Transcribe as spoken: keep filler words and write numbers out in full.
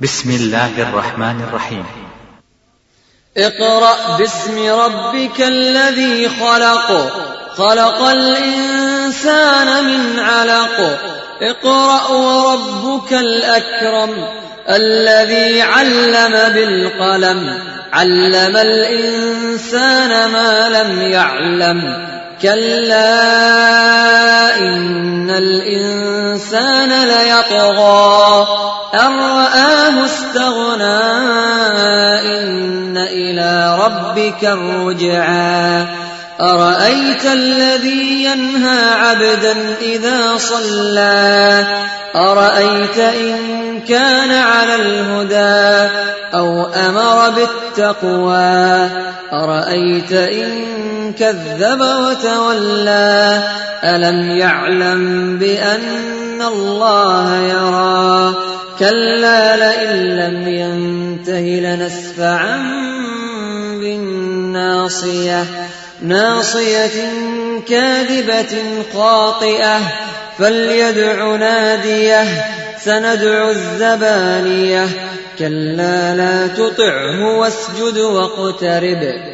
بسم الله الرحمن الرحيم. اقرأ باسم ربك الذي خلق خلق الإنسان من علق اقرأ وربك الأكرم الذي علم بالقلم علم الإنسان ما لم يعلم كلا إن الإنسان ليطغى أن رآه استغنى إن إلى ربك الرجعى أرأيت الذي ينهى عبدا إذا صلى أرأيت إن كان على الهدى أو أمر بالتقوى أرأيت إن كذب وتولى ألم يعلم بأن الله يرى كلا لئن لم ينته لنسفعا بالناصية ناصية كاذبة خاطئة فليدع ناديه سندع الزبانية كلا لا تطعه واسجد واقترب